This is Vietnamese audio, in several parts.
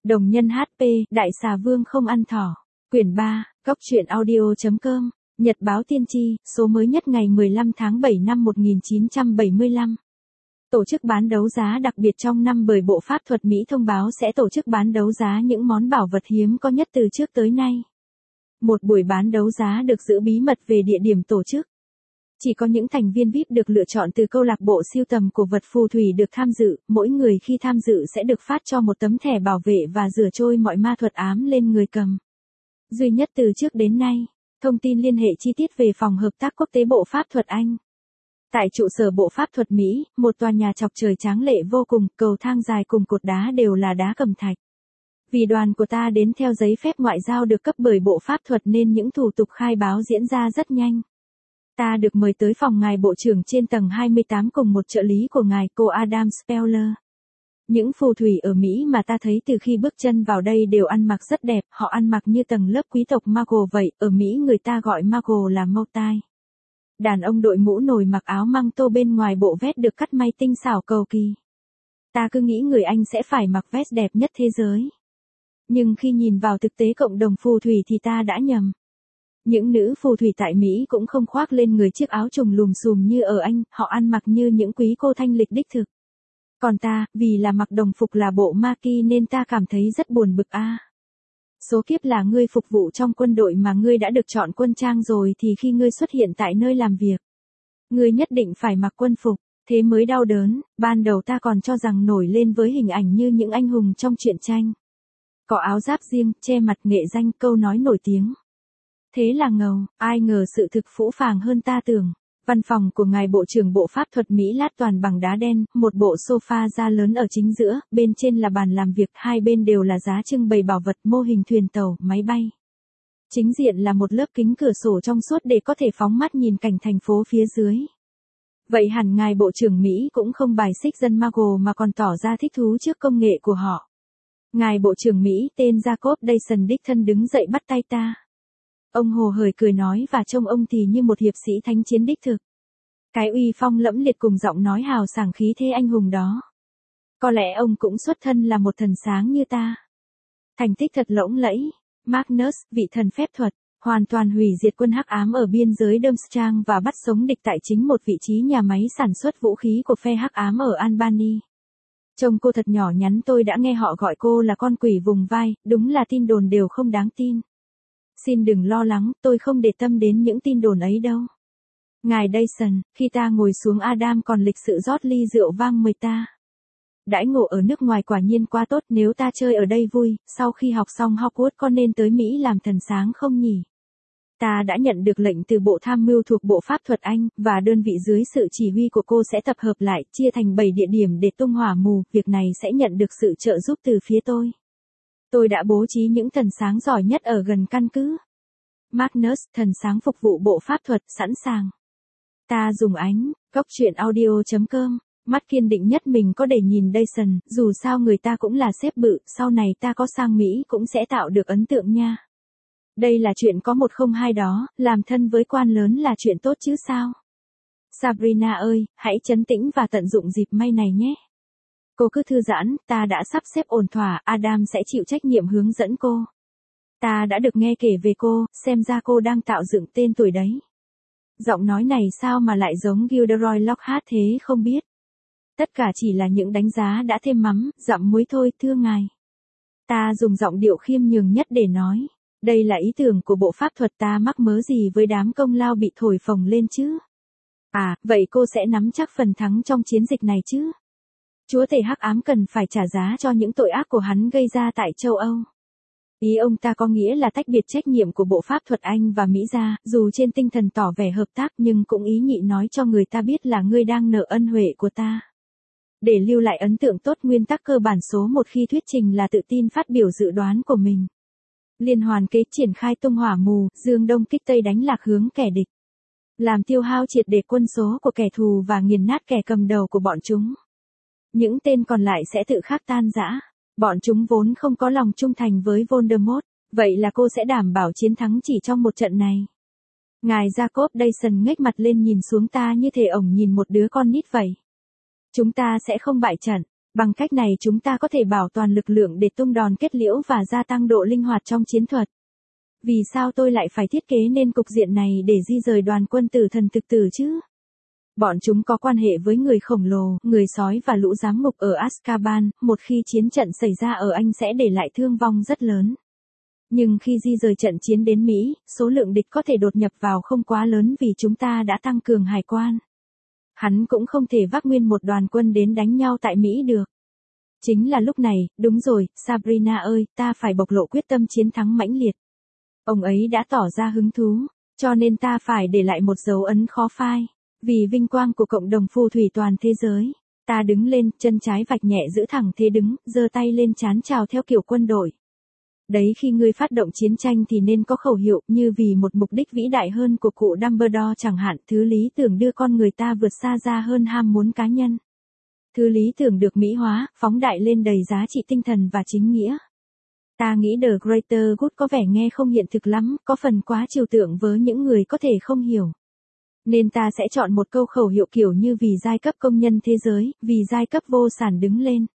Đồng nhân HP, Đại xà vương không ăn thỏ. Quyển 3, Góc truyện audio.com, Nhật báo Tiên tri, số mới nhất ngày 15 tháng 7 năm 1975. Tổ chức bán đấu giá đặc biệt trong năm bởi Bộ Pháp thuật Mỹ thông báo sẽ tổ chức bán đấu giá những món bảo vật hiếm có nhất từ trước tới nay. Một buổi bán đấu giá được giữ bí mật về địa điểm tổ chức. Chỉ có những thành viên VIP được lựa chọn từ câu lạc bộ sưu tầm cổ vật phù thủy được tham dự, mỗi người khi tham dự sẽ được phát cho một tấm thẻ bảo vệ và rửa trôi mọi ma thuật ám lên người cầm. Duy nhất từ trước đến nay. Thông tin liên hệ chi tiết về Phòng Hợp tác Quốc tế Bộ Pháp thuật Anh. Tại trụ sở Bộ Pháp thuật Mỹ, một tòa nhà chọc trời tráng lệ vô cùng, cầu thang dài cùng cột đá đều là đá cẩm thạch. Vì đoàn của ta đến theo giấy phép ngoại giao được cấp bởi Bộ Pháp thuật nên những thủ tục khai báo diễn ra rất nhanh. Ta được mời tới phòng ngài Bộ trưởng trên tầng 28 cùng một trợ lý của ngài cô Adam Speller. Những phù thủy ở Mỹ mà ta thấy từ khi bước chân vào đây đều ăn mặc rất đẹp, họ ăn mặc như tầng lớp quý tộc Mago vậy, ở Mỹ người ta gọi Mago là mâu tai. Đàn ông đội mũ nồi mặc áo măng tô bên ngoài bộ vest được cắt may tinh xảo cầu kỳ. Ta cứ nghĩ người Anh sẽ phải mặc vest đẹp nhất thế giới. Nhưng khi nhìn vào thực tế cộng đồng phù thủy thì ta đã nhầm. Những nữ phù thủy tại Mỹ cũng không khoác lên người chiếc áo trùng lùm xùm như ở Anh, họ ăn mặc như những quý cô thanh lịch đích thực. Còn ta, vì là mặc đồng phục là bộ Maki nên ta cảm thấy rất buồn bực a. Số kiếp là ngươi phục vụ trong quân đội mà ngươi đã được chọn quân trang rồi thì khi ngươi xuất hiện tại nơi làm việc, ngươi nhất định phải mặc quân phục, thế mới đau đớn, ban đầu ta còn cho rằng nổi lên với hình ảnh như những anh hùng trong truyện tranh. Có áo giáp riêng, che mặt nghệ danh, câu nói nổi tiếng. Thế là ngầu, ai ngờ sự thực phũ phàng hơn ta tưởng. Văn phòng của ngài Bộ trưởng Bộ Pháp thuật Mỹ lát toàn bằng đá đen, một bộ sofa da lớn ở chính giữa, bên trên là bàn làm việc, hai bên đều là giá trưng bày bảo vật, mô hình thuyền tàu, máy bay. Chính diện là một lớp kính cửa sổ trong suốt để có thể phóng mắt nhìn cảnh thành phố phía dưới. Vậy hẳn ngài Bộ trưởng Mỹ cũng không bài xích dân Mago mà còn tỏ ra thích thú trước công nghệ của họ. Ngài Bộ trưởng Mỹ tên Jacob Dyson đích thân đứng dậy bắt tay ta. Ông hồ hởi cười nói và trông ông thì như một hiệp sĩ thánh chiến đích thực. Cái uy phong lẫm liệt cùng giọng nói hào sảng khí thế anh hùng đó. Có lẽ ông cũng xuất thân là một thần sáng như ta. Thành tích thật lỗng lẫy. Magnus, vị thần phép thuật, hoàn toàn hủy diệt quân hắc ám ở biên giới Durmstrang và bắt sống địch tại chính một vị trí nhà máy sản xuất vũ khí của phe hắc ám ở Albany. Trông cô thật nhỏ nhắn, tôi đã nghe họ gọi cô là con quỷ vùng vai, đúng là tin đồn đều không đáng tin. Xin đừng lo lắng, tôi không để tâm đến những tin đồn ấy đâu. Ngài Dyson, khi ta ngồi xuống Adam còn lịch sự rót ly rượu vang mời ta. Đãi ngộ ở nước ngoài quả nhiên quá tốt, nếu ta chơi ở đây vui, sau khi học xong Hogwarts có nên tới Mỹ làm thần sáng không nhỉ? Ta đã nhận được lệnh từ Bộ Tham mưu thuộc Bộ Pháp thuật Anh, và đơn vị dưới sự chỉ huy của cô sẽ tập hợp lại, chia thành 7 địa điểm để tung hỏa mù, việc này sẽ nhận được sự trợ giúp từ phía tôi. Tôi đã bố trí những thần sáng giỏi nhất ở gần căn cứ. Magnus, thần sáng phục vụ Bộ Pháp thuật, sẵn sàng. Ta dùng ánh, góc truyện audio.com, mắt kiên định nhất mình có để nhìn Dyson, dù sao người ta cũng là sếp bự, sau này ta có sang Mỹ cũng sẽ tạo được ấn tượng nha. Đây là chuyện có 102 đó, làm thân với quan lớn là chuyện tốt chứ sao. Sabrina ơi, hãy trấn tĩnh và tận dụng dịp may này nhé. Cô cứ thư giãn, ta đã sắp xếp ổn thỏa, Adam sẽ chịu trách nhiệm hướng dẫn cô. Ta đã được nghe kể về cô, xem ra cô đang tạo dựng tên tuổi đấy. Giọng nói này sao mà lại giống Gilderoy Lockhart thế không biết. Tất cả chỉ là những đánh giá đã thêm mắm, dặm muối thôi, thưa ngài. Ta dùng giọng điệu khiêm nhường nhất để nói. Đây là ý tưởng của Bộ Pháp thuật, ta mắc mớ gì với đám công lao bị thổi phồng lên chứ. À, vậy cô sẽ nắm chắc phần thắng trong chiến dịch này chứ. Chúa tể hắc ám cần phải trả giá cho những tội ác của hắn gây ra tại châu Âu. Ý ông ta có nghĩa là tách biệt trách nhiệm của Bộ Pháp thuật Anh và Mỹ ra, dù trên tinh thần tỏ vẻ hợp tác nhưng cũng ý nhị nói cho người ta biết là ngươi đang nợ ân huệ của ta. Để lưu lại ấn tượng tốt, nguyên tắc cơ bản số 1 khi thuyết trình là tự tin phát biểu dự đoán của mình. Liên hoàn kế triển khai tung hỏa mù, dương đông kích tây đánh lạc hướng kẻ địch. Làm tiêu hao triệt để quân số của kẻ thù và nghiền nát kẻ cầm đầu của bọn chúng. Những tên còn lại sẽ tự khắc tan rã. Bọn chúng vốn không có lòng trung thành với Voldemort, vậy là cô sẽ đảm bảo chiến thắng chỉ trong một trận này. Ngài Jacob Dyson ngếch mặt lên nhìn xuống ta như thể ổng nhìn một đứa con nít vậy. Chúng ta sẽ không bại trận. Bằng cách này chúng ta có thể bảo toàn lực lượng để tung đòn kết liễu và gia tăng độ linh hoạt trong chiến thuật. Vì sao tôi lại phải thiết kế nên cục diện này để di rời đoàn quân tử thần thực tử chứ? Bọn chúng có quan hệ với người khổng lồ, người sói và lũ giám ngục ở Azkaban, một khi chiến trận xảy ra ở Anh sẽ để lại thương vong rất lớn. Nhưng khi di rời trận chiến đến Mỹ, số lượng địch có thể đột nhập vào không quá lớn vì chúng ta đã tăng cường hải quan. Hắn cũng không thể vác nguyên một đoàn quân đến đánh nhau tại Mỹ được. Chính là lúc này, đúng rồi, Sabrina ơi, ta phải bộc lộ quyết tâm chiến thắng mãnh liệt. Ông ấy đã tỏ ra hứng thú, cho nên ta phải để lại một dấu ấn khó phai. Vì vinh quang của cộng đồng phù thủy toàn thế giới, ta đứng lên, chân trái vạch nhẹ giữ thẳng thế đứng, giơ tay lên trán chào theo kiểu quân đội. Đấy, khi ngươi phát động chiến tranh thì nên có khẩu hiệu, như vì một mục đích vĩ đại hơn của cụ Dumbledore chẳng hạn, thứ lý tưởng đưa con người ta vượt xa ra hơn ham muốn cá nhân. Thứ lý tưởng được mỹ hóa, phóng đại lên đầy giá trị tinh thần và chính nghĩa. Ta nghĩ The Greater Good có vẻ nghe không hiện thực lắm, có phần quá trừu tượng với những người có thể không hiểu. Nên ta sẽ chọn một câu khẩu hiệu kiểu như vì giai cấp công nhân thế giới, vì giai cấp vô sản đứng lên.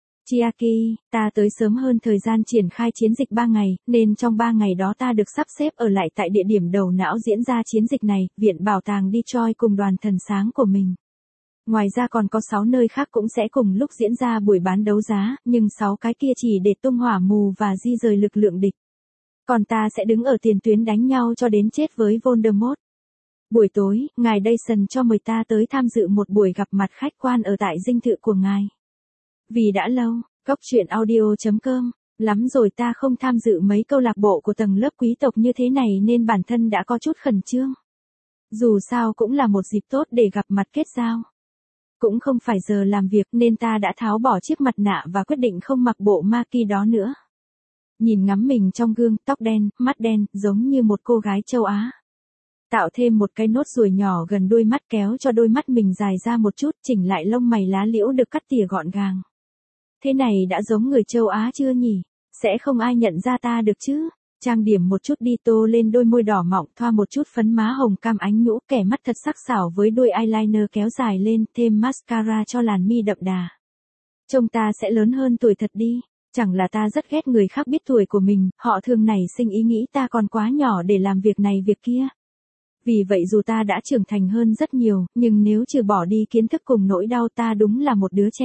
Chiaki, ta tới sớm hơn thời gian triển khai chiến dịch 3 ngày, nên trong 3 ngày đó ta được sắp xếp ở lại tại địa điểm đầu não diễn ra chiến dịch này, Viện Bảo tàng Detroit cùng đoàn thần sáng của mình. Ngoài ra còn có 6 nơi khác cũng sẽ cùng lúc diễn ra buổi bán đấu giá, nhưng 6 cái kia chỉ để tung hỏa mù và di rời lực lượng địch. Còn ta sẽ đứng ở tiền tuyến đánh nhau cho đến chết với Voldemort. Buổi tối, ngài Dyson cho mời ta tới tham dự một buổi gặp mặt khách quan ở tại dinh thự của ngài. Vì đã lâu, coctruyện.audio.com, lắm rồi ta không tham dự mấy câu lạc bộ của tầng lớp quý tộc như thế này nên bản thân đã có chút khẩn trương. Dù sao cũng là một dịp tốt để gặp mặt kết giao. Cũng không phải giờ làm việc nên ta đã tháo bỏ chiếc mặt nạ và quyết định không mặc bộ maki đó nữa. Nhìn ngắm mình trong gương, tóc đen, mắt đen, giống như một cô gái châu Á. Tạo thêm một cái nốt ruồi nhỏ gần đuôi mắt kéo cho đôi mắt mình dài ra một chút, chỉnh lại lông mày lá liễu được cắt tỉa gọn gàng. Thế này đã giống người châu Á chưa nhỉ? Sẽ không ai nhận ra ta được chứ? Trang điểm một chút đi, tô lên đôi môi đỏ mọng, thoa một chút phấn má hồng cam ánh nhũ, kẻ mắt thật sắc sảo với đuôi eyeliner kéo dài lên, thêm mascara cho làn mi đậm đà. Trông ta sẽ lớn hơn tuổi thật đi. Chẳng là ta rất ghét người khác biết tuổi của mình, họ thường nảy sinh ý nghĩ ta còn quá nhỏ để làm việc này việc kia. Vì vậy dù ta đã trưởng thành hơn rất nhiều, nhưng nếu trừ bỏ đi kiến thức cùng nỗi đau ta đúng là một đứa trẻ.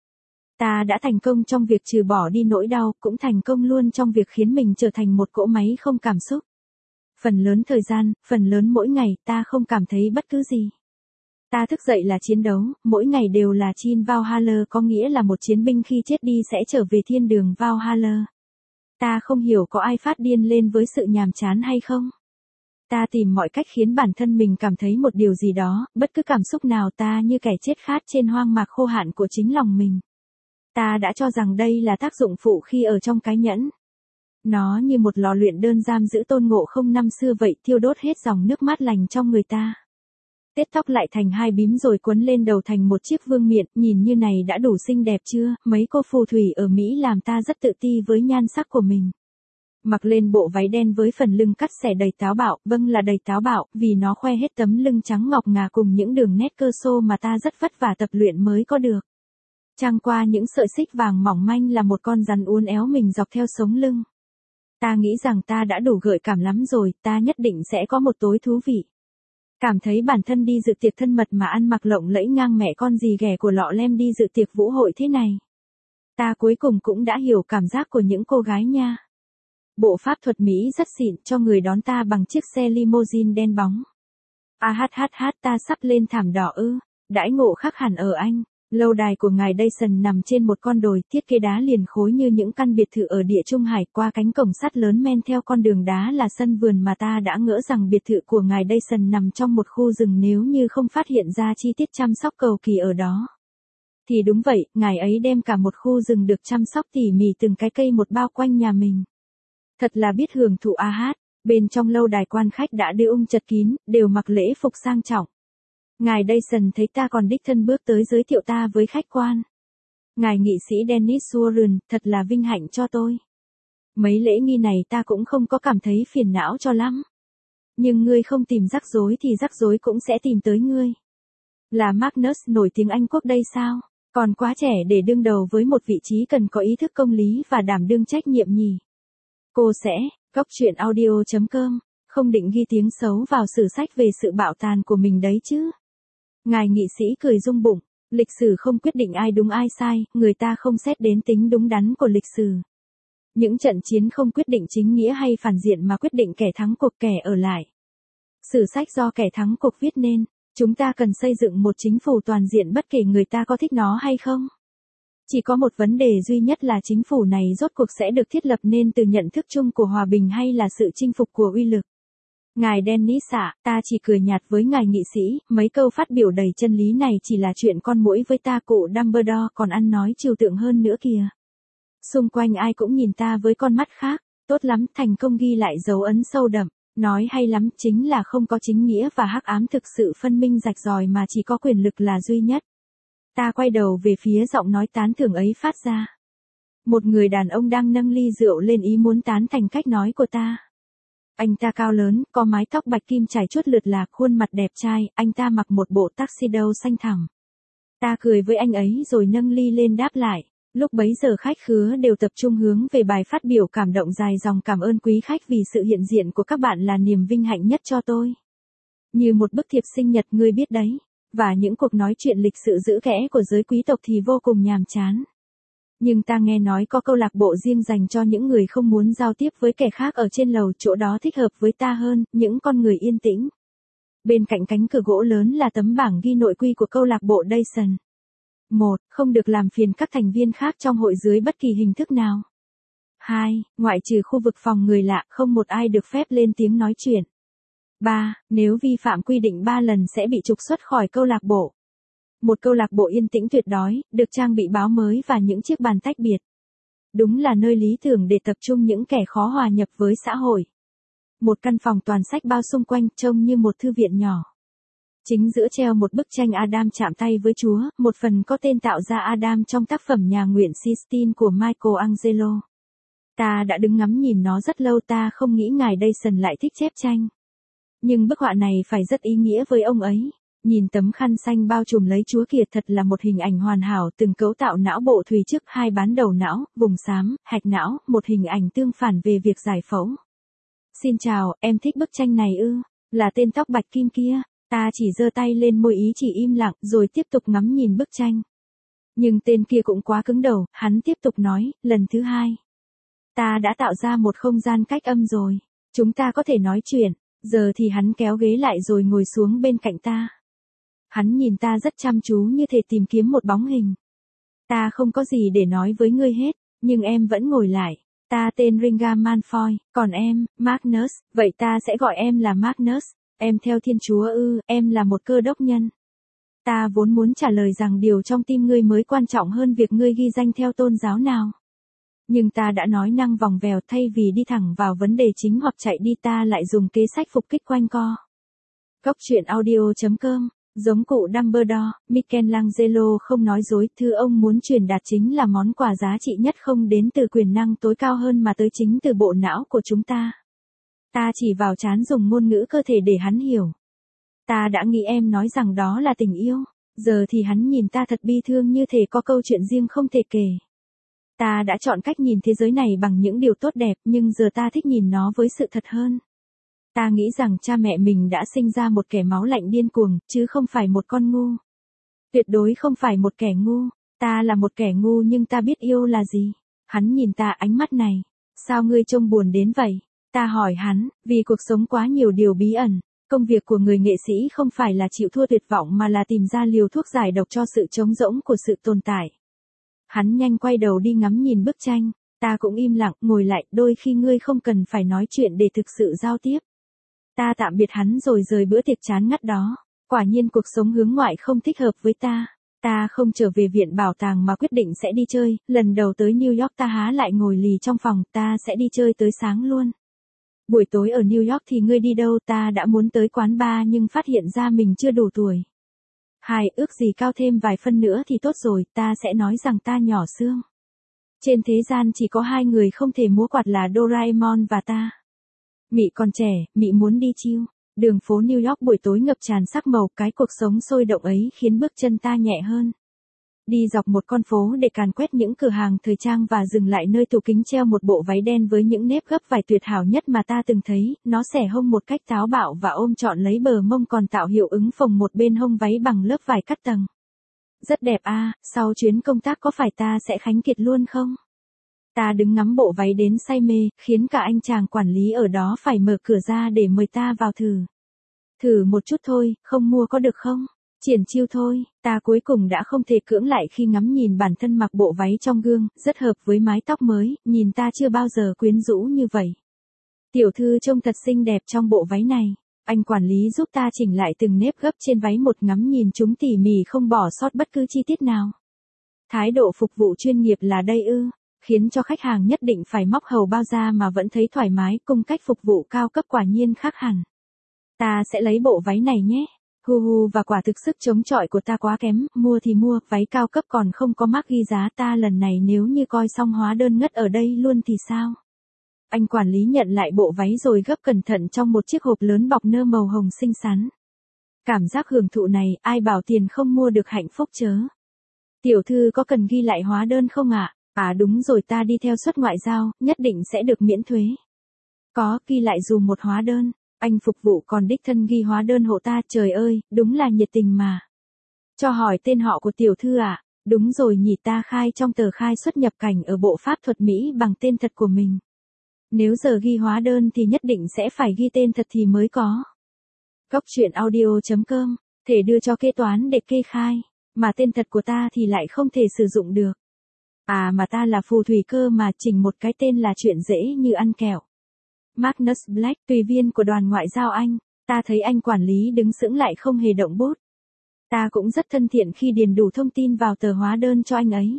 Ta đã thành công trong việc trừ bỏ đi nỗi đau, cũng thành công luôn trong việc khiến mình trở thành một cỗ máy không cảm xúc. Phần lớn thời gian, phần lớn mỗi ngày, ta không cảm thấy bất cứ gì. Ta thức dậy là chiến đấu, mỗi ngày đều là Chin Valhalla, có nghĩa là một chiến binh khi chết đi sẽ trở về thiên đường Valhalla. Ta không hiểu có ai phát điên lên với sự nhàm chán hay không. Ta tìm mọi cách khiến bản thân mình cảm thấy một điều gì đó, bất cứ cảm xúc nào, ta như kẻ chết khát trên hoang mạc khô hạn của chính lòng mình. Ta đã cho rằng đây là tác dụng phụ khi ở trong cái nhẫn. Nó như một lò luyện đơn giam giữ Tôn Ngộ Không năm xưa vậy, thiêu đốt hết dòng nước mát lành trong người ta. Tết tóc lại thành 2 bím rồi quấn lên đầu thành một chiếc vương miện, nhìn như này đã đủ xinh đẹp chưa? Mấy cô phù thủy ở Mỹ làm ta rất tự ti với nhan sắc của mình. Mặc lên bộ váy đen với phần lưng cắt xẻ đầy táo bạo, vâng là đầy táo bạo, vì nó khoe hết tấm lưng trắng ngọc ngà cùng những đường nét cơ xô mà ta rất vất vả tập luyện mới có được. Trang qua những sợi xích vàng mỏng manh là một con rắn uốn éo mình dọc theo sống lưng. Ta nghĩ rằng ta đã đủ gợi cảm lắm rồi, ta nhất định sẽ có một tối thú vị. Cảm thấy bản thân đi dự tiệc thân mật mà ăn mặc lộng lẫy ngang mẹ con gì ghẻ của lọ lem đi dự tiệc vũ hội thế này. Ta cuối cùng cũng đã hiểu cảm giác của những cô gái nha. Bộ pháp thuật Mỹ rất xịn, cho người đón ta bằng chiếc xe limousine đen bóng. Ta sắp lên thảm đỏ ư, đãi ngộ khác hẳn ở Anh. Lâu đài của ngài Dyson nằm trên một con đồi, thiết kế đá liền khối như những căn biệt thự ở Địa Trung Hải, qua cánh cổng sắt lớn men theo con đường đá là sân vườn mà ta đã ngỡ rằng biệt thự của ngài Dyson nằm trong một khu rừng nếu như không phát hiện ra chi tiết chăm sóc cầu kỳ ở đó. Thì đúng vậy, ngài ấy đem cả một khu rừng được chăm sóc tỉ mỉ từng cái cây một bao quanh nhà mình. Thật là biết hưởng thụ bên trong lâu đài quan khách đã đưa chật kín, đều mặc lễ phục sang trọng. Ngài Dyson thấy ta còn đích thân bước tới giới thiệu ta với khách quan. Ngài nghị sĩ Dennis Warren, thật là vinh hạnh cho tôi. Mấy lễ nghi này ta cũng không có cảm thấy phiền não cho lắm. Nhưng ngươi không tìm rắc rối thì rắc rối cũng sẽ tìm tới ngươi. Là Magnus nổi tiếng Anh quốc đây sao? Còn quá trẻ để đương đầu với một vị trí cần có ý thức công lý và đảm đương trách nhiệm nhỉ. Cô sẽ, Góc truyện audio.com, không định ghi tiếng xấu vào sử sách về sự bạo tàn của mình đấy chứ. Ngài nghị sĩ cười rung bụng, lịch sử không quyết định ai đúng ai sai, người ta không xét đến tính đúng đắn của lịch sử. Những trận chiến không quyết định chính nghĩa hay phản diện mà quyết định kẻ thắng cuộc kẻ ở lại. Sử sách do kẻ thắng cuộc viết nên, chúng ta cần xây dựng một chính phủ toàn diện bất kể người ta có thích nó hay không. Chỉ có một vấn đề duy nhất là chính phủ này rốt cuộc sẽ được thiết lập nên từ nhận thức chung của hòa bình hay là sự chinh phục của uy lực. Ngài Dennis ạ, ta chỉ cười nhạt với ngài nghị sĩ, mấy câu phát biểu đầy chân lý này chỉ là chuyện con muỗi với ta cụ Dumbledore còn ăn nói trừu tượng hơn nữa kìa. Xung quanh ai cũng nhìn ta với con mắt khác, tốt lắm, thành công ghi lại dấu ấn sâu đậm, nói hay lắm, chính là không có chính nghĩa và hắc ám thực sự phân minh rạch ròi mà chỉ có quyền lực là duy nhất. Ta quay đầu về phía giọng nói tán thưởng ấy phát ra. Một người đàn ông đang nâng ly rượu lên ý muốn tán thành cách nói của ta. Anh ta cao lớn, có mái tóc bạch kim trải chuốt lượt lạc, khuôn mặt đẹp trai, anh ta mặc một bộ tuxedo xanh thẳm. Ta cười với anh ấy rồi nâng ly lên đáp lại. Lúc bấy giờ khách khứa đều tập trung hướng về bài phát biểu cảm động dài dòng cảm ơn quý khách vì sự hiện diện của các bạn là niềm vinh hạnh nhất cho tôi. Như một bức thiệp sinh nhật ngươi biết đấy, và những cuộc nói chuyện lịch sự giữ kẽ của giới quý tộc thì vô cùng nhàm chán. Nhưng ta nghe nói có câu lạc bộ riêng dành cho những người không muốn giao tiếp với kẻ khác ở trên lầu, chỗ đó thích hợp với ta hơn, những con người yên tĩnh. Bên cạnh cánh cửa gỗ lớn là tấm bảng ghi nội quy của câu lạc bộ Dyson. 1. Không được làm phiền các thành viên khác trong hội dưới bất kỳ hình thức nào. 2. Ngoại trừ khu vực phòng người lạ, không một ai được phép lên tiếng nói chuyện. 3. Nếu vi phạm quy định 3 lần sẽ bị trục xuất khỏi câu lạc bộ. Một câu lạc bộ yên tĩnh tuyệt đối, được trang bị báo mới và những chiếc bàn tách biệt. Đúng là nơi lý tưởng để tập trung những kẻ khó hòa nhập với xã hội. Một căn phòng toàn sách bao xung quanh trông như một thư viện nhỏ. Chính giữa treo một bức tranh Adam chạm tay với Chúa, một phần có tên tạo ra Adam trong tác phẩm Nhà nguyện Sistine của Michelangelo. Ta đã đứng ngắm nhìn nó rất lâu, ta không nghĩ ngài Dyson lại thích chép tranh. Nhưng bức họa này phải rất ý nghĩa với ông ấy. Nhìn tấm khăn xanh bao trùm lấy Chúa kìa, thật là một hình ảnh hoàn hảo, từng cấu tạo não bộ thùy trước, hai bán đầu não, vùng xám, hạch não, một hình ảnh tương phản về việc giải phẫu. Xin chào, em thích bức tranh này ư? Là tên tóc bạch kim kia. Ta chỉ giơ tay lên môi ý chỉ im lặng rồi tiếp tục ngắm nhìn bức tranh. Nhưng tên kia cũng quá cứng đầu, hắn tiếp tục nói, lần thứ 2. Ta đã tạo ra một không gian cách âm rồi. Chúng ta có thể nói chuyện. Giờ thì hắn kéo ghế lại rồi ngồi xuống bên cạnh ta. Hắn nhìn ta rất chăm chú như thể tìm kiếm một bóng hình. Ta không có gì để nói với ngươi hết, nhưng em vẫn ngồi lại. Ta tên Ringa Malfoy, còn em, Magnus, vậy ta sẽ gọi em là Magnus. Em theo Thiên Chúa ư, em là một cơ đốc nhân. Ta vốn muốn trả lời rằng điều trong tim ngươi mới quan trọng hơn việc ngươi ghi danh theo tôn giáo nào. Nhưng ta đã nói năng vòng vèo, thay vì đi thẳng vào vấn đề chính hoặc chạy đi ta lại dùng kế sách phục kích quanh co. Góc truyện audio.com, giống cụ Dumbledore, Michelangelo không nói dối, thứ ông muốn truyền đạt chính là món quà giá trị nhất không đến từ quyền năng tối cao hơn mà tới chính từ bộ não của chúng ta. Ta chỉ vào trán dùng ngôn ngữ cơ thể để hắn hiểu. Ta đã nghĩ em nói rằng đó là tình yêu, giờ thì hắn nhìn ta thật bi thương như thể có câu chuyện riêng không thể kể. Ta đã chọn cách nhìn thế giới này bằng những điều tốt đẹp nhưng giờ ta thích nhìn nó với sự thật hơn. Ta nghĩ rằng cha mẹ mình đã sinh ra một kẻ máu lạnh điên cuồng, chứ không phải một con ngu. Tuyệt đối không phải một kẻ ngu, ta là một kẻ ngu nhưng ta biết yêu là gì. Hắn nhìn ta ánh mắt này, sao ngươi trông buồn đến vậy? Ta hỏi hắn, vì cuộc sống quá nhiều điều bí ẩn, công việc của người nghệ sĩ không phải là chịu thua tuyệt vọng mà là tìm ra liều thuốc giải độc cho sự trống rỗng của sự tồn tại. Hắn nhanh quay đầu đi ngắm nhìn bức tranh, ta cũng im lặng, ngồi lại, đôi khi ngươi không cần phải nói chuyện để thực sự giao tiếp. Ta tạm biệt hắn rồi rời bữa tiệc chán ngắt đó, quả nhiên cuộc sống hướng ngoại không thích hợp với ta. Ta không trở về viện bảo tàng mà quyết định sẽ đi chơi, lần đầu tới New York ta há lại ngồi lì trong phòng, ta sẽ đi chơi tới sáng luôn. Buổi tối ở New York thì ngươi đi đâu? Ta đã muốn tới quán bar nhưng phát hiện ra mình chưa đủ tuổi. 2. Ước gì cao thêm vài phân nữa thì tốt rồi, ta sẽ nói rằng ta nhỏ xương. Trên thế gian chỉ có 2 người không thể múa quạt là Doraemon và ta. Mị còn trẻ, Mị muốn đi chill. Đường phố New York buổi tối ngập tràn sắc màu, cái cuộc sống sôi động ấy khiến bước chân ta nhẹ hơn. Đi dọc một con phố để càn quét những cửa hàng thời trang và dừng lại nơi tủ kính treo một bộ váy đen với những nếp gấp vải tuyệt hảo nhất mà ta từng thấy, nó xẻ hông một cách táo bạo và ôm trọn lấy bờ mông còn tạo hiệu ứng phồng một bên hông váy bằng lớp vải cắt tầng. Rất đẹp à, sau chuyến công tác có phải ta sẽ khánh kiệt luôn không? Ta đứng ngắm bộ váy đến say mê, khiến cả anh chàng quản lý ở đó phải mở cửa ra để mời ta vào thử. Thử một chút thôi, không mua có được không? Triển chiêu thôi, ta cuối cùng đã không thể cưỡng lại khi ngắm nhìn bản thân mặc bộ váy trong gương, rất hợp với mái tóc mới, nhìn ta chưa bao giờ quyến rũ như vậy. Tiểu thư trông thật xinh đẹp trong bộ váy này. Anh quản lý giúp ta chỉnh lại từng nếp gấp trên váy một ngắm nhìn chúng tỉ mỉ không bỏ sót bất cứ chi tiết nào. Thái độ phục vụ chuyên nghiệp là đây ư, khiến cho khách hàng nhất định phải móc hầu bao ra mà vẫn thấy thoải mái, cung cách phục vụ cao cấp quả nhiên khác hẳn. Ta sẽ lấy bộ váy này nhé. Hu hu, và quả thực sức chống chọi của ta quá kém, mua thì mua, váy cao cấp còn không có mác ghi giá, ta lần này nếu như coi xong hóa đơn ngất ở đây luôn thì sao? Anh quản lý nhận lại bộ váy rồi gấp cẩn thận trong một chiếc hộp lớn bọc nơ màu hồng xinh xắn. Cảm giác hưởng thụ này, ai bảo tiền không mua được hạnh phúc chớ. Tiểu thư có cần ghi lại hóa đơn không ạ? À đúng rồi, ta đi theo xuất ngoại giao, nhất định sẽ được miễn thuế. Có, ghi lại dùm một hóa đơn. Anh phục vụ còn đích thân ghi hóa đơn hộ ta, trời ơi, đúng là nhiệt tình mà. Cho hỏi tên họ của tiểu thư ạ? Đúng rồi nhỉ, ta khai trong tờ khai xuất nhập cảnh ở Bộ Pháp thuật Mỹ bằng tên thật của mình. Nếu giờ ghi hóa đơn thì nhất định sẽ phải ghi tên thật thì mới có. Góc truyện audio.com, thể đưa cho kế toán để kê khai, mà tên thật của ta thì lại không thể sử dụng được. À mà ta là phù thủy cơ mà, chỉnh một cái tên là chuyện dễ như ăn kẹo. Magnus Black, tùy viên của đoàn ngoại giao Anh, ta thấy anh quản lý đứng sững lại không hề động bút. Ta cũng rất thân thiện khi điền đủ thông tin vào tờ hóa đơn cho anh ấy.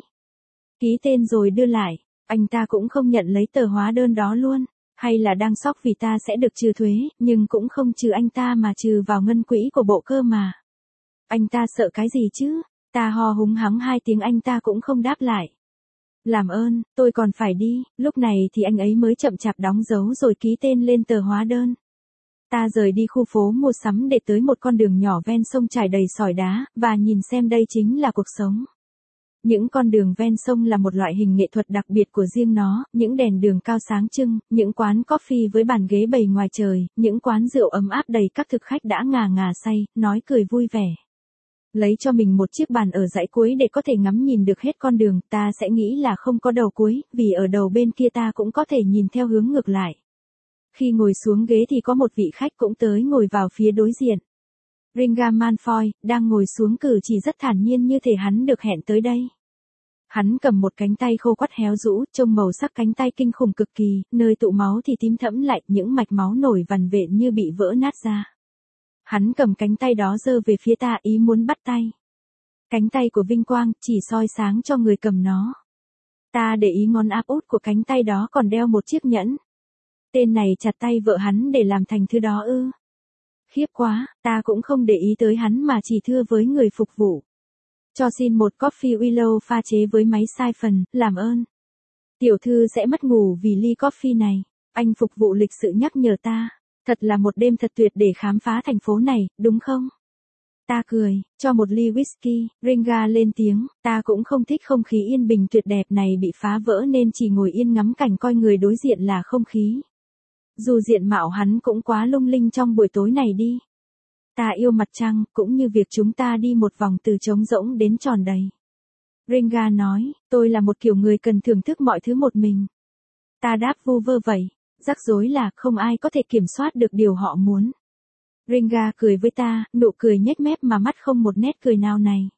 Ký tên rồi đưa lại, anh ta cũng không nhận lấy tờ hóa đơn đó luôn, hay là đang sốc vì ta sẽ được trừ thuế, nhưng cũng không trừ anh ta mà trừ vào ngân quỹ của bộ cơ mà. Anh ta sợ cái gì chứ? Ta ho húng hắng 2 tiếng anh ta cũng không đáp lại. Làm ơn, tôi còn phải đi, lúc này thì anh ấy mới chậm chạp đóng dấu rồi ký tên lên tờ hóa đơn. Ta rời đi khu phố mua sắm để tới một con đường nhỏ ven sông trải đầy sỏi đá, và nhìn xem đây chính là cuộc sống. Những con đường ven sông là một loại hình nghệ thuật đặc biệt của riêng nó, những đèn đường cao sáng trưng, những quán coffee với bàn ghế bày ngoài trời, những quán rượu ấm áp đầy các thực khách đã ngà ngà say, nói cười vui vẻ. Lấy cho mình một chiếc bàn ở dãy cuối để có thể ngắm nhìn được hết con đường, ta sẽ nghĩ là không có đầu cuối, vì ở đầu bên kia ta cũng có thể nhìn theo hướng ngược lại. Khi ngồi xuống ghế thì có một vị khách cũng tới ngồi vào phía đối diện. Ringa Malfoy, đang ngồi xuống cử chỉ rất thản nhiên như thể hắn được hẹn tới đây. Hắn cầm một cánh tay khô quắt héo rũ, trông màu sắc cánh tay kinh khủng cực kỳ, nơi tụ máu thì tím thẫm lại, những mạch máu nổi vằn vện như bị vỡ nát ra. Hắn cầm cánh tay đó giơ về phía ta, ý muốn bắt tay. Cánh tay của vinh quang, chỉ soi sáng cho người cầm nó. Ta để ý ngón áp út của cánh tay đó còn đeo một chiếc nhẫn. Tên này chặt tay vợ hắn để làm thành thứ đó ư? Khiếp quá, ta cũng không để ý tới hắn mà chỉ thưa với người phục vụ. Cho xin một coffee willow pha chế với máy siphon, làm ơn. Tiểu thư sẽ mất ngủ vì ly coffee này. Anh phục vụ lịch sự nhắc nhở ta. Thật là một đêm thật tuyệt để khám phá thành phố này, đúng không? Ta cười, cho một ly whisky, Ringa lên tiếng, ta cũng không thích không khí yên bình tuyệt đẹp này bị phá vỡ nên chỉ ngồi yên ngắm cảnh coi người đối diện là không khí. Dù diện mạo hắn cũng quá lung linh trong buổi tối này đi. Ta yêu mặt trăng, cũng như việc chúng ta đi một vòng từ trống rỗng đến tròn đầy. Ringa nói, tôi là một kiểu người cần thưởng thức mọi thứ một mình. Ta đáp vu vơ vậy. Rắc rối là không ai có thể kiểm soát được điều họ muốn. Ringa cười với ta, nụ cười nhếch mép mà mắt không một nét cười nào này.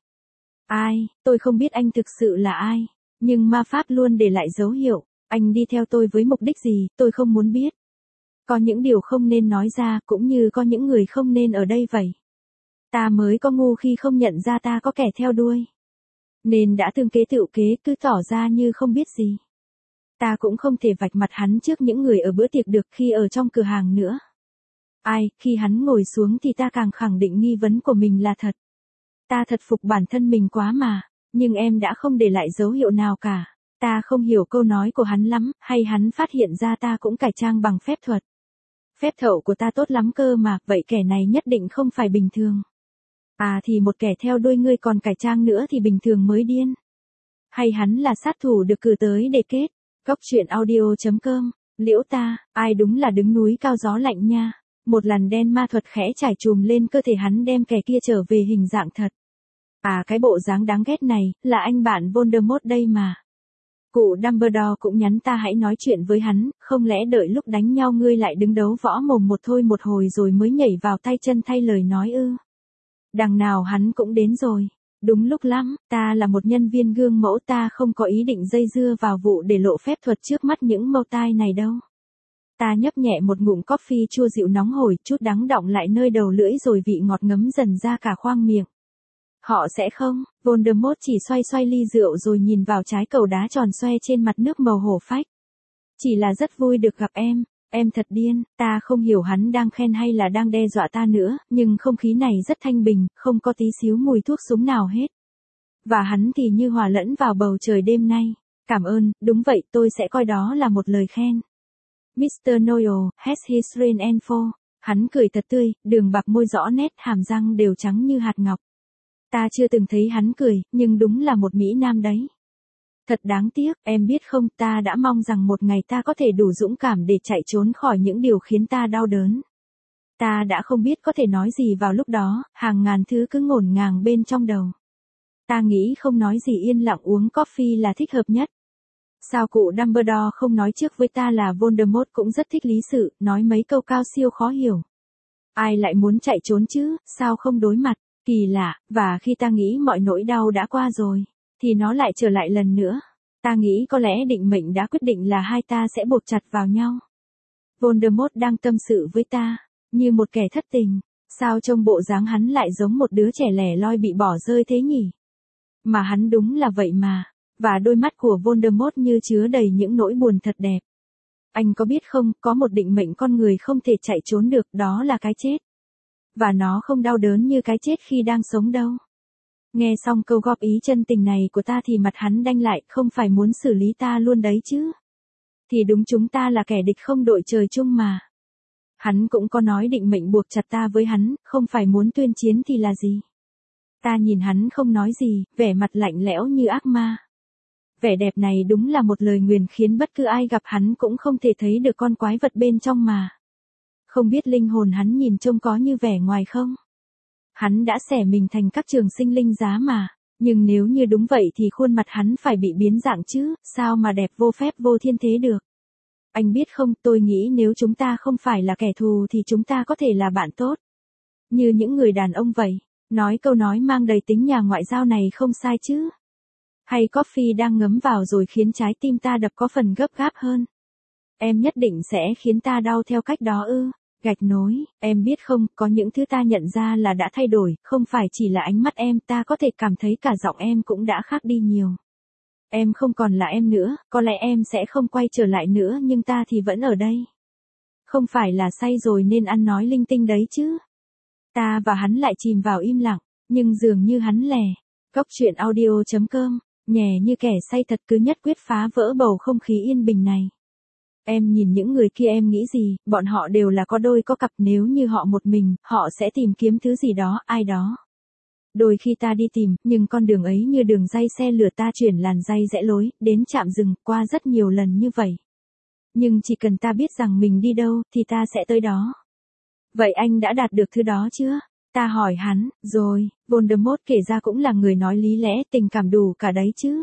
Ai, tôi không biết anh thực sự là ai, nhưng ma pháp luôn để lại dấu hiệu. Anh đi theo tôi với mục đích gì, tôi không muốn biết. Có những điều không nên nói ra, cũng như có những người không nên ở đây vậy. Ta mới có ngu khi không nhận ra ta có kẻ theo đuôi. Nên đã tương kế tựu kế, cứ tỏ ra như không biết gì. Ta cũng không thể vạch mặt hắn trước những người ở bữa tiệc được khi ở trong cửa hàng nữa. Ai, khi hắn ngồi xuống thì ta càng khẳng định nghi vấn của mình là thật. Ta thật phục bản thân mình quá mà, nhưng em đã không để lại dấu hiệu nào cả. Ta không hiểu câu nói của hắn lắm, hay hắn phát hiện ra ta cũng cải trang bằng phép thuật. Phép thậu của ta tốt lắm cơ mà, vậy kẻ này nhất định không phải bình thường. À thì một kẻ theo đuôi ngươi còn cải trang nữa thì bình thường mới điên. Hay hắn là sát thủ được cử tới để kết. Cóc truyện audio.com, liễu ta, ai đúng là đứng núi cao gió lạnh nha. Một làn đen ma thuật khẽ trải trùm lên cơ thể hắn đem kẻ kia trở về hình dạng thật. À cái bộ dáng đáng ghét này, là anh bạn Voldemort đây mà. Cụ Dumbledore cũng nhắn ta hãy nói chuyện với hắn, không lẽ đợi lúc đánh nhau ngươi lại đứng đấu võ mồm một thôi một hồi rồi mới nhảy vào tay chân thay lời nói ư. Đằng nào hắn cũng đến rồi. Đúng lúc lắm, ta là một nhân viên gương mẫu, ta không có ý định dây dưa vào vụ để lộ phép thuật trước mắt những mâu tai này đâu. Ta nhấp nhẹ một ngụm coffee chua dịu nóng hổi, chút đắng đọng lại nơi đầu lưỡi rồi vị ngọt ngấm dần ra cả khoang miệng. Họ sẽ không, Voldemort chỉ xoay xoay ly rượu rồi nhìn vào trái cầu đá tròn xoe trên mặt nước màu hổ phách. Chỉ là rất vui được gặp em thật điên, ta không hiểu hắn đang khen hay là đang đe dọa ta nữa, nhưng không khí này rất thanh bình, không có tí xíu mùi thuốc súng nào hết. Và hắn thì như hòa lẫn vào bầu trời đêm nay. Cảm ơn, đúng vậy, tôi sẽ coi đó là một lời khen. Mr. Noyle, has his rain and fall. Hắn cười thật tươi, đường bạc môi rõ nét, hàm răng đều trắng như hạt ngọc. Ta chưa từng thấy hắn cười, nhưng đúng là một Mỹ Nam đấy. Thật đáng tiếc, em biết không, ta đã mong rằng một ngày ta có thể đủ dũng cảm để chạy trốn khỏi những điều khiến ta đau đớn. Ta đã không biết có thể nói gì vào lúc đó, hàng ngàn thứ cứ ngổn ngang bên trong đầu. Ta nghĩ không nói gì yên lặng uống coffee là thích hợp nhất. Sao cụ Dumbledore không nói trước với ta là Voldemort cũng rất thích lý sự, nói mấy câu cao siêu khó hiểu. Ai lại muốn chạy trốn chứ, sao không đối mặt, kỳ lạ, và khi ta nghĩ mọi nỗi đau đã qua rồi, thì nó lại trở lại lần nữa. Ta nghĩ có lẽ định mệnh đã quyết định là hai ta sẽ buộc chặt vào nhau. Voldemort đang tâm sự với ta, như một kẻ thất tình. Sao trông bộ dáng hắn lại giống một đứa trẻ lẻ loi bị bỏ rơi thế nhỉ? Mà hắn đúng là vậy mà. Và đôi mắt của Voldemort như chứa đầy những nỗi buồn thật đẹp. Anh có biết không, có một định mệnh con người không thể chạy trốn được, đó là cái chết. Và nó không đau đớn như cái chết khi đang sống đâu. Nghe xong câu góp ý chân tình này của ta thì mặt hắn đanh lại, không phải muốn xử lý ta luôn đấy chứ. Thì đúng chúng ta là kẻ địch không đội trời chung mà. Hắn cũng có nói định mệnh buộc chặt ta với hắn, không phải muốn tuyên chiến thì là gì. Ta nhìn hắn không nói gì, vẻ mặt lạnh lẽo như ác ma. Vẻ đẹp này đúng là một lời nguyền khiến bất cứ ai gặp hắn cũng không thể thấy được con quái vật bên trong mà. Không biết linh hồn hắn nhìn trông có như vẻ ngoài không? Hắn đã xẻ mình thành các trường sinh linh giá mà. Nhưng nếu như đúng vậy thì khuôn mặt hắn phải bị biến dạng chứ, sao mà đẹp vô phép vô thiên thế được. Anh biết không, tôi nghĩ nếu chúng ta không phải là kẻ thù thì chúng ta có thể là bạn tốt. Như những người đàn ông vậy. Nói câu nói mang đầy tính nhà ngoại giao này không sai chứ. Hay coffee đang ngấm vào rồi khiến trái tim ta đập có phần gấp gáp hơn. Em nhất định sẽ khiến ta đau theo cách đó ư. Gạch nối, em biết không, có những thứ ta nhận ra là đã thay đổi, không phải chỉ là ánh mắt em, ta có thể cảm thấy cả giọng em cũng đã khác đi nhiều. Em không còn là em nữa, có lẽ em sẽ không quay trở lại nữa nhưng ta thì vẫn ở đây. Không phải là say rồi nên ăn nói linh tinh đấy chứ. Ta và hắn lại chìm vào im lặng, nhưng dường như hắn lè. Cóc truyện audio.com, nhè như kẻ say thật cứ nhất quyết phá vỡ bầu không khí yên bình này. Em nhìn những người kia em nghĩ gì, bọn họ đều là có đôi có cặp, nếu như họ một mình, họ sẽ tìm kiếm thứ gì đó, ai đó. Đôi khi ta đi tìm, nhưng con đường ấy như đường ray xe lửa, ta chuyển làn ray rẽ lối, đến trạm dừng, qua rất nhiều lần như vậy. Nhưng chỉ cần ta biết rằng mình đi đâu, thì ta sẽ tới đó. Vậy anh đã đạt được thứ đó chưa? Ta hỏi hắn, rồi, Voldemort kể ra cũng là người nói lý lẽ, tình cảm đủ cả đấy chứ.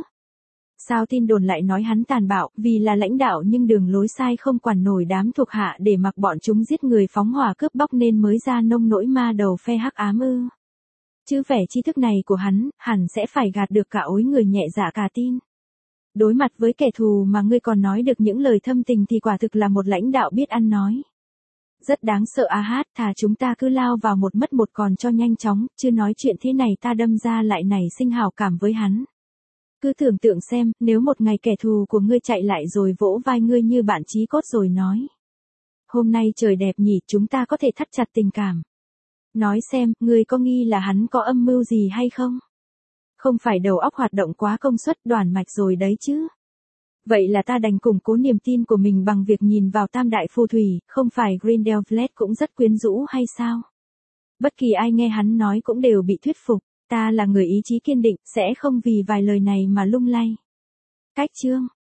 Sao tin đồn lại nói hắn tàn bạo, vì là lãnh đạo nhưng đường lối sai không quản nổi đám thuộc hạ để mặc bọn chúng giết người phóng hỏa cướp bóc nên mới ra nông nỗi ma đầu phe hắc ám ư. Chứ vẻ tri thức này của hắn, hẳn sẽ phải gạt được cả ối người nhẹ dạ cả tin. Đối mặt với kẻ thù mà ngươi còn nói được những lời thâm tình thì quả thực là một lãnh đạo biết ăn nói. Rất đáng sợ hát, thà chúng ta cứ lao vào một mất một còn cho nhanh chóng, chứ nói chuyện thế này ta đâm ra lại nảy sinh hảo cảm với hắn. Cứ tưởng tượng xem, nếu một ngày kẻ thù của ngươi chạy lại rồi vỗ vai ngươi như bạn chí cốt rồi nói. Hôm nay trời đẹp nhỉ, chúng ta có thể thắt chặt tình cảm. Nói xem, ngươi có nghi là hắn có âm mưu gì hay không? Không phải đầu óc hoạt động quá công suất đoản mạch rồi đấy chứ. Vậy là ta đành củng cố niềm tin của mình bằng việc nhìn vào tam đại phù thủy, không phải Grindelwald cũng rất quyến rũ hay sao? Bất kỳ ai nghe hắn nói cũng đều bị thuyết phục, ta là người ý chí kiên định, sẽ không vì vài lời này mà lung lay. Cách chương